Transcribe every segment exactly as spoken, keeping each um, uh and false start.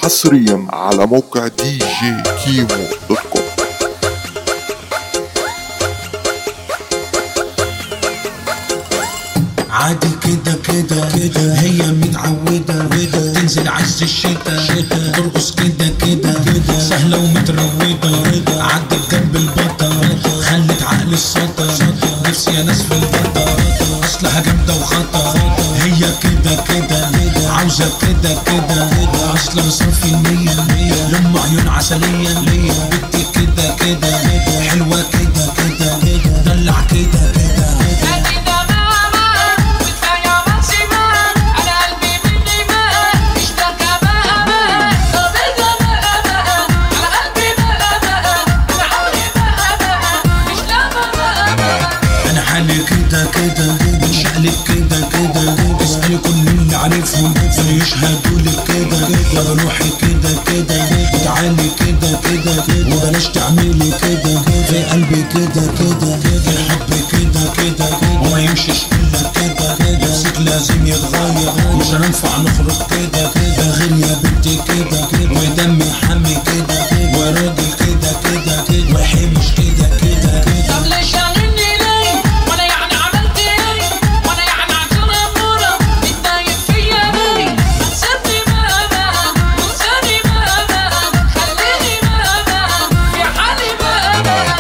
حصريا على موقع دي جي كيمو دوت كوم. عادي كده كده كده هي متعودة تنزل عز الشتا ترقص كده كده سهلة ومتروضة عدت جنب البطل خلت عقل السطر نفسي يا ناس في البطل اصلها جامدة وخطر هي كده كده عاوزة كده كده اصلها صافي النية لما عيون عسلية بدي كده كده حلوة كده كده دلع كده كده كده كده بنشقلب كده كده اسألي كل اللي عارفهم اللي يشهدوا لك كده بروحي كده كده وتعالي كده كده وبلاش تعملي كده في قلبي كده كده الحب كده كده وما يمشيش الا كده نفسك لازم يتغير مش هننفع نخرج كده كده غير يا بنتي كده ودمي حمي كده وراجل كده كده وحمش كده كده طب ليش شاغلني ليه وانا يعني عملت ايه وانا يعني عشان اموره متضايق فيا ليه ما تسيبني بقى بقى وتساني بقى بقى خليني بقى بقى في حالي بقى بقى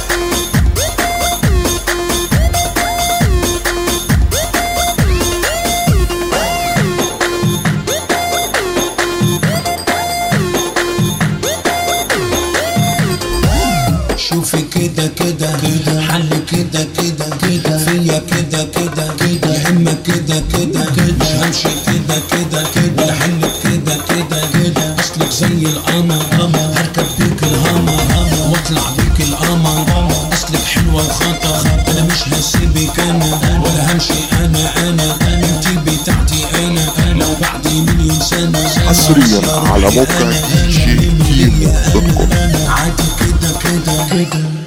شوفي كده كده حل كده كده كده فيا كده كده كده يا اما كده كده كده همشي كده كده كده الحل كده كده كده اصلك زي القمر هركب بيك الهمر واطلع بيك القمر اصلك حلوه وخطر انا مش هسيبك انا ولا همشي انا انا انتي بتاعتي انا لو بعد مليون سنه حصريا على موقع دي جي كيمو دوت كوم. عادي كده كده كده